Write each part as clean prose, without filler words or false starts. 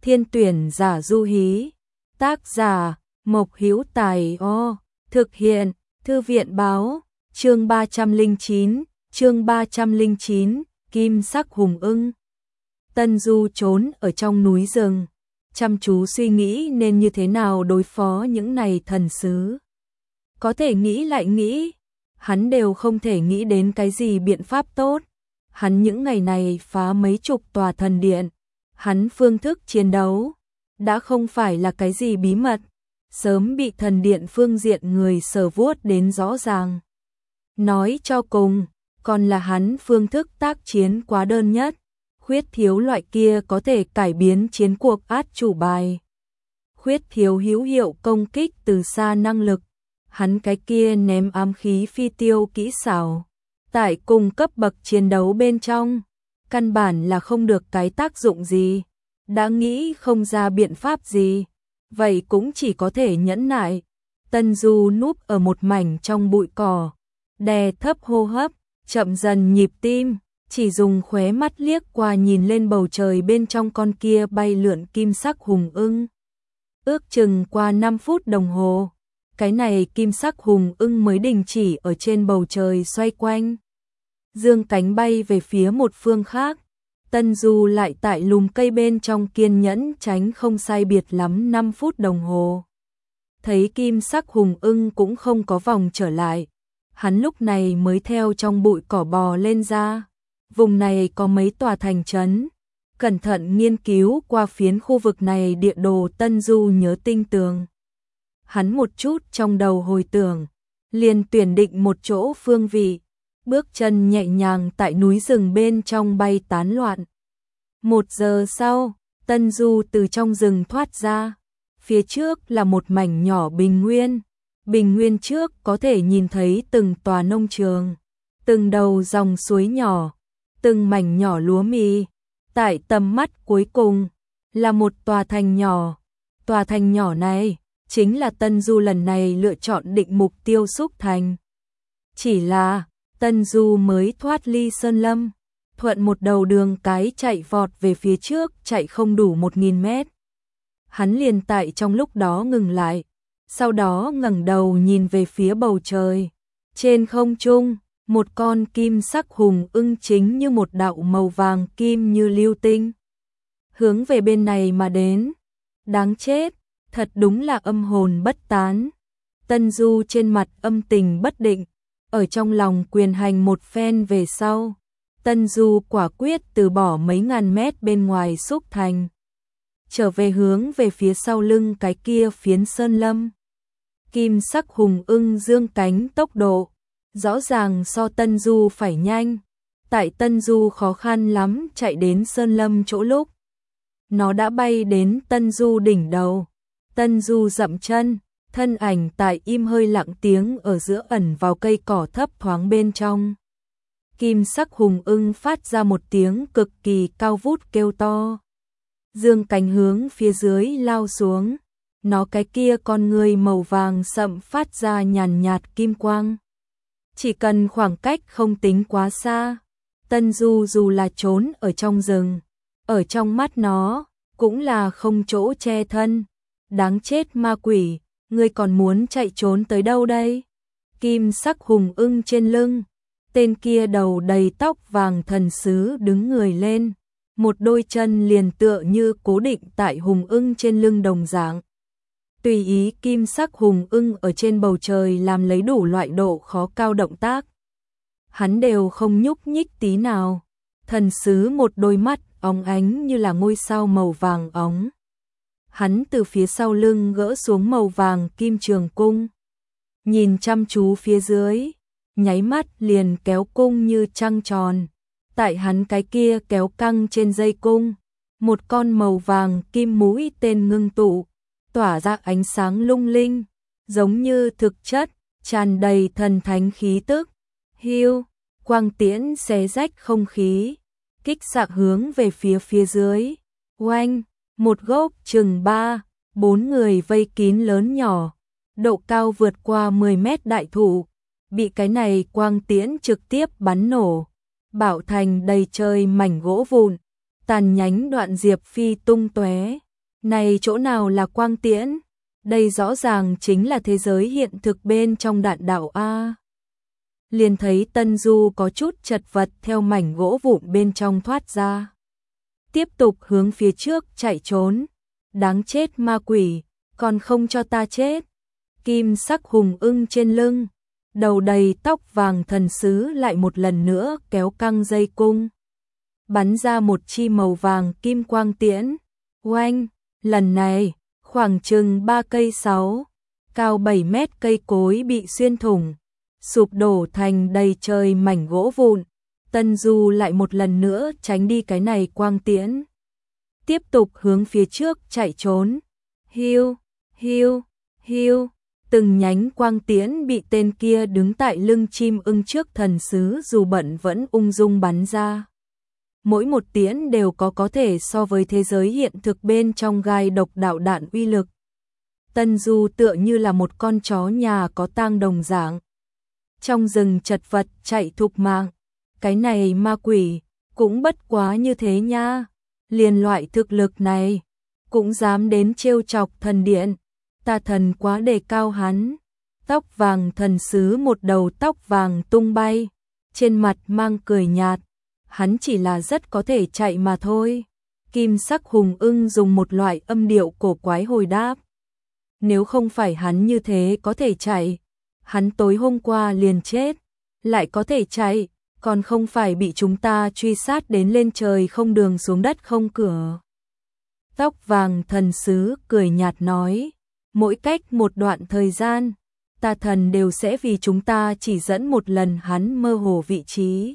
Thiên tuyển giả du hí. Tác giả Mộc Hữu Tài. Thực hiện Thư viện báo. Chương 309, Kim sắc hùng ưng. Tân Du trốn ở trong núi rừng, chăm chú suy nghĩ nên như thế nào đối phó những này thần sứ. Có thể nghĩ lại nghĩ, hắn đều không thể nghĩ đến cái gì biện pháp tốt. Hắn những ngày này phá mấy chục tòa thần điện, hắn phương thức chiến đấu đã không phải là cái gì bí mật, sớm bị thần điện phương diện người sở vuốt đến rõ ràng. Nói cho cùng, còn là hắn phương thức tác chiến quá đơn nhất, khuyết thiếu loại kia có thể cải biến chiến cuộc át chủ bài. Khuyết thiếu hữu hiệu công kích từ xa năng lực, hắn cái kia ném ám khí phi tiêu kỹ xảo. Tại cùng cấp bậc chiến đấu bên trong, căn bản là không được cái tác dụng gì, đã nghĩ không ra biện pháp gì, vậy cũng chỉ có thể nhẫn nại. Tân Du núp ở một mảnh trong bụi cỏ, đè thấp hô hấp, chậm dần nhịp tim, chỉ dùng khóe mắt liếc qua nhìn lên bầu trời bên trong con kia bay lượn kim sắc hùng ưng. Ước chừng qua 5 phút đồng hồ, cái này kim sắc hùng ưng mới đình chỉ ở trên bầu trời xoay quanh, dương cánh bay về phía một phương khác. Tân Du lại tại lùm cây bên trong kiên nhẫn tránh không sai biệt lắm 5 phút đồng hồ. Thấy kim sắc hùng ưng cũng không có vòng trở lại, hắn lúc này mới theo trong bụi cỏ bò lên ra. Vùng này có mấy tòa thành trấn, cẩn thận nghiên cứu qua phiến khu vực này địa đồ Tân Du nhớ tinh tường. Hắn một chút trong đầu hồi tưởng, liền tuyển định một chỗ phương vị, bước chân nhẹ nhàng tại núi rừng bên trong bay tán loạn. 1 giờ sau, Tân Du từ trong rừng thoát ra, phía trước là một mảnh nhỏ bình nguyên. Bình nguyên trước có thể nhìn thấy từng tòa nông trường, từng đầu dòng suối nhỏ, từng mảnh nhỏ lúa mì. Tại tầm mắt cuối cùng là một tòa thành nhỏ. Tòa thành nhỏ này chính là Tân Du lần này lựa chọn định mục tiêu xúc thành. Chỉ là Tân Du mới thoát ly sơn lâm, thuận một đầu đường cái chạy vọt về phía trước, chạy không đủ 1000 mét. Hắn liền tại trong lúc đó ngừng lại, sau đó ngẩng đầu nhìn về phía bầu trời. Trên không trung, một con kim sắc hùng ưng chính như một đạo màu vàng kim như lưu tinh, hướng về bên này mà đến. Đáng chết, thật đúng là âm hồn bất tán. Tân Du trên mặt âm tình bất định, ở trong lòng quyền hành một phen về sau, Tân Du quả quyết từ bỏ mấy ngàn mét bên ngoài xúc thành, trở về hướng về phía sau lưng cái kia phiến sơn lâm. Kim sắc hùng ưng dương cánh tốc độ rõ ràng so Tân Du phải nhanh. Tại Tân Du khó khăn lắm chạy đến sơn lâm chỗ lúc, nó đã bay đến Tân Du đỉnh đầu. Tân Du dậm chân, thân ảnh tại im hơi lặng tiếng ở giữa ẩn vào cây cỏ thấp thoáng bên trong. Kim sắc hùng ưng phát ra một tiếng cực kỳ cao vút kêu to, dương cánh hướng phía dưới lao xuống. Nó cái kia con người màu vàng sậm phát ra nhàn nhạt kim quang. Chỉ cần khoảng cách không tính quá xa, Tân Du dù là trốn ở trong rừng, ở trong mắt nó cũng là không chỗ che thân. Đáng chết ma quỷ, ngươi còn muốn chạy trốn tới đâu đây? Kim sắc hùng ưng trên lưng, tên kia đầu đầy tóc vàng thần sứ đứng người lên, một đôi chân liền tựa như cố định tại hùng ưng trên lưng đồng dạng. Tùy ý kim sắc hùng ưng ở trên bầu trời làm lấy đủ loại độ khó cao động tác, hắn đều không nhúc nhích tí nào. Thần sứ một đôi mắt óng ánh như là ngôi sao màu vàng óng. Hắn từ phía sau lưng gỡ xuống màu vàng kim trường cung, nhìn chăm chú phía dưới, nháy mắt liền kéo cung như trăng tròn. Tại hắn cái kia kéo căng trên dây cung, một con màu vàng kim mũi tên ngưng tụ, tỏa ra ánh sáng lung linh, giống như thực chất, tràn đầy thần thánh khí tức. Hiu, quang tiễn xé rách không khí, kích xạ hướng về phía dưới. Oanh, một gốc chừng 3-4 người vây kín lớn nhỏ, độ cao vượt qua 10 mét đại thụ, bị cái này quang tiễn trực tiếp bắn nổ, bạo thành đầy trời mảnh gỗ vụn, tàn nhánh đoạn diệp phi tung tóe. Này chỗ nào là quang tiễn? Đây rõ ràng chính là thế giới hiện thực bên trong đạn đạo A. Liền thấy Tân Du có chút chật vật theo mảnh gỗ vụn bên trong thoát ra. Tiếp tục hướng phía trước chạy trốn. Đáng chết ma quỷ, còn không cho ta chết. Kim sắc hùng ưng trên lưng, đầu đầy tóc vàng thần sứ lại một lần nữa kéo căng dây cung. Bắn ra một chi màu vàng kim quang tiễn. Oanh, lần này, khoảng chừng 3 cây 6, cao 7 mét cây cối bị xuyên thủng, sụp đổ thành đầy trời mảnh gỗ vụn. Tân Du lại một lần nữa tránh đi cái này quang tiễn. Tiếp tục hướng phía trước chạy trốn. Hiu, hiu, hiu. Từng nhánh quang tiễn bị tên kia đứng tại lưng chim ưng trước thần sứ dù bận vẫn ung dung bắn ra. Mỗi một tiễn đều có thể so với thế giới hiện thực bên trong gai độc đạo đạn uy lực. Tân Du tựa như là một con chó nhà có tang đồng dạng. Trong rừng chật vật chạy thục mạng. Cái này ma quỷ, cũng bất quá như thế nha. Liền loại thực lực này, cũng dám đến trêu chọc thần điện. Ta thần quá đề cao hắn. Tóc vàng thần sứ một đầu tóc vàng tung bay, trên mặt mang cười nhạt. Hắn chỉ là rất có thể chạy mà thôi. Kim sắc hùng ưng dùng một loại âm điệu cổ quái hồi đáp. Nếu không phải hắn như thế có thể chạy, hắn tối hôm qua liền chết. Lại có thể chạy, còn không phải bị chúng ta truy sát đến lên trời không đường xuống đất không cửa. Tóc vàng thần sứ cười nhạt nói. Mỗi cách một đoạn thời gian, ta thần đều sẽ vì chúng ta chỉ dẫn một lần hắn mơ hồ vị trí.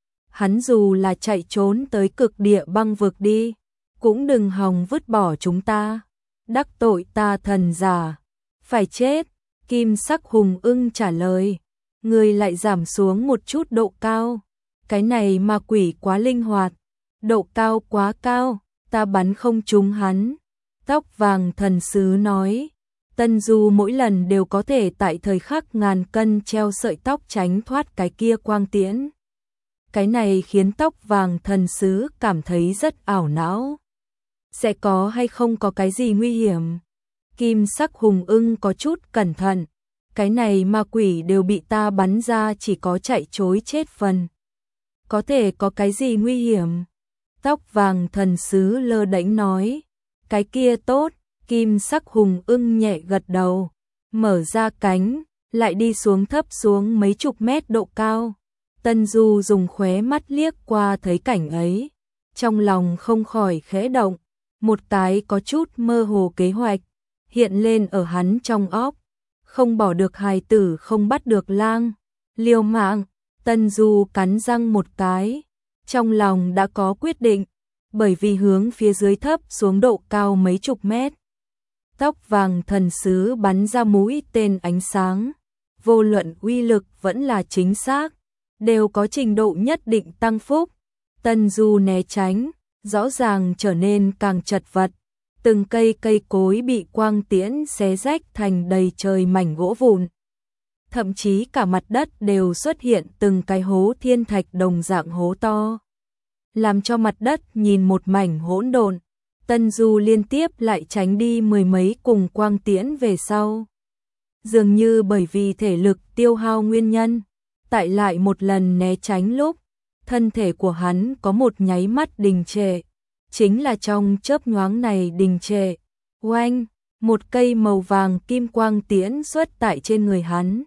Hắn dù là chạy trốn tới cực địa băng vực đi, cũng đừng hòng vứt bỏ chúng ta. Đắc tội ta thần giả, phải chết. Kim sắc hùng ưng trả lời. Người lại giảm xuống một chút độ cao. Cái này ma quỷ quá linh hoạt, độ cao quá cao, ta bắn không trúng hắn. Tóc vàng thần sứ nói. Tân Du mỗi lần đều có thể tại thời khắc ngàn cân treo sợi tóc tránh thoát cái kia quang tiễn. Cái này khiến tóc vàng thần sứ cảm thấy rất ảo não. Sẽ có hay không có cái gì nguy hiểm? Kim sắc hùng ưng có chút cẩn thận. Cái này ma quỷ đều bị ta bắn ra, chỉ có chạy trối chết phần. Có thể có cái gì nguy hiểm? Tóc vàng thần sứ lơ đễnh nói. Cái kia tốt. Kim sắc hùng ưng nhẹ gật đầu, mở ra cánh, lại đi xuống thấp xuống mấy chục mét độ cao. Tân Du dùng khóe mắt liếc qua thấy cảnh ấy, trong lòng không khỏi khẽ động, một cái có chút mơ hồ kế hoạch hiện lên ở hắn trong óc. Không bỏ được hài tử không bắt được lang, liều mạng. Tân Du cắn răng một cái, trong lòng đã có quyết định, bởi vì hướng phía dưới thấp xuống độ cao mấy chục mét. Tóc vàng thần sứ bắn ra mũi tên ánh sáng, vô luận uy lực vẫn là chính xác, đều có trình độ nhất định tăng phúc. Tân Du né tránh, rõ ràng trở nên càng chật vật. Từng cây cối bị quang tiễn xé rách thành đầy trời mảnh gỗ vụn. Thậm chí cả mặt đất đều xuất hiện từng cái hố thiên thạch đồng dạng hố to, làm cho mặt đất nhìn một mảnh hỗn độn. Tân Du liên tiếp lại tránh đi mười mấy cùng quang tiễn về sau. Dường như bởi vì thể lực tiêu hao nguyên nhân, tại lại một lần né tránh lúc, thân thể của hắn có một nháy mắt đình trệ. Chính là trong chớp nhoáng này đình trệ. Oanh, một cây màu vàng kim quang tiễn xuất tại trên người hắn,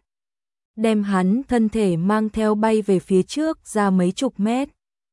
đem hắn thân thể mang theo bay về phía trước ra mấy chục mét.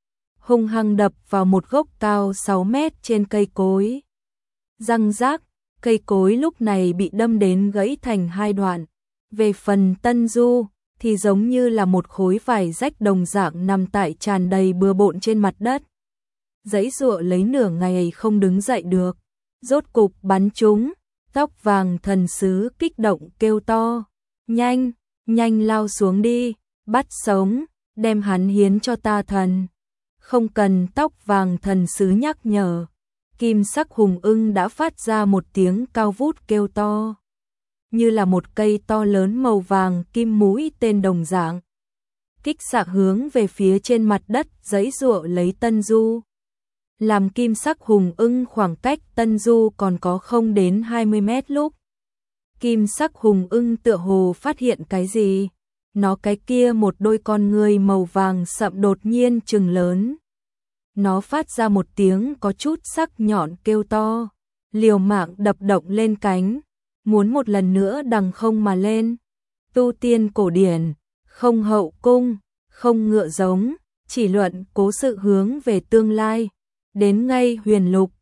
Hung hăng đập vào một gốc cao 6 mét trên cây cối. Răng rác, cây cối lúc này bị đâm đến gãy thành hai đoạn. Về phần Tân Du, thì giống như là một khối vải rách đồng dạng nằm tại tràn đầy bừa bộn trên mặt đất. Giãy giụa lấy nửa ngày không đứng dậy được. Rốt cục bắn trúng, tóc vàng thần sứ kích động kêu to. Nhanh, nhanh lao xuống đi, bắt sống, đem hắn hiến cho ta thần. Không cần tóc vàng thần sứ nhắc nhở, kim sắc hùng ưng đã phát ra một tiếng cao vút kêu to, như là một cây to lớn màu vàng kim mũi tên đồng dạng, kích xạ hướng về phía trên mặt đất giãy giụa lấy Tân Du. làm kim sắc hùng ưng khoảng cách Tân Du còn có không đến 20 mét lúc. Kim sắc hùng ưng tựa hồ phát hiện cái gì, nó cái kia một đôi con ngươi màu vàng sậm đột nhiên trừng lớn. Nó phát ra một tiếng có chút sắc nhọn kêu to, liều mạng đập động lên cánh, muốn một lần nữa đằng không mà lên. Tu tiên cổ điển, không hậu cung, không ngựa giống, chỉ luận cố sự hướng về tương lai, đến ngay huyền lục,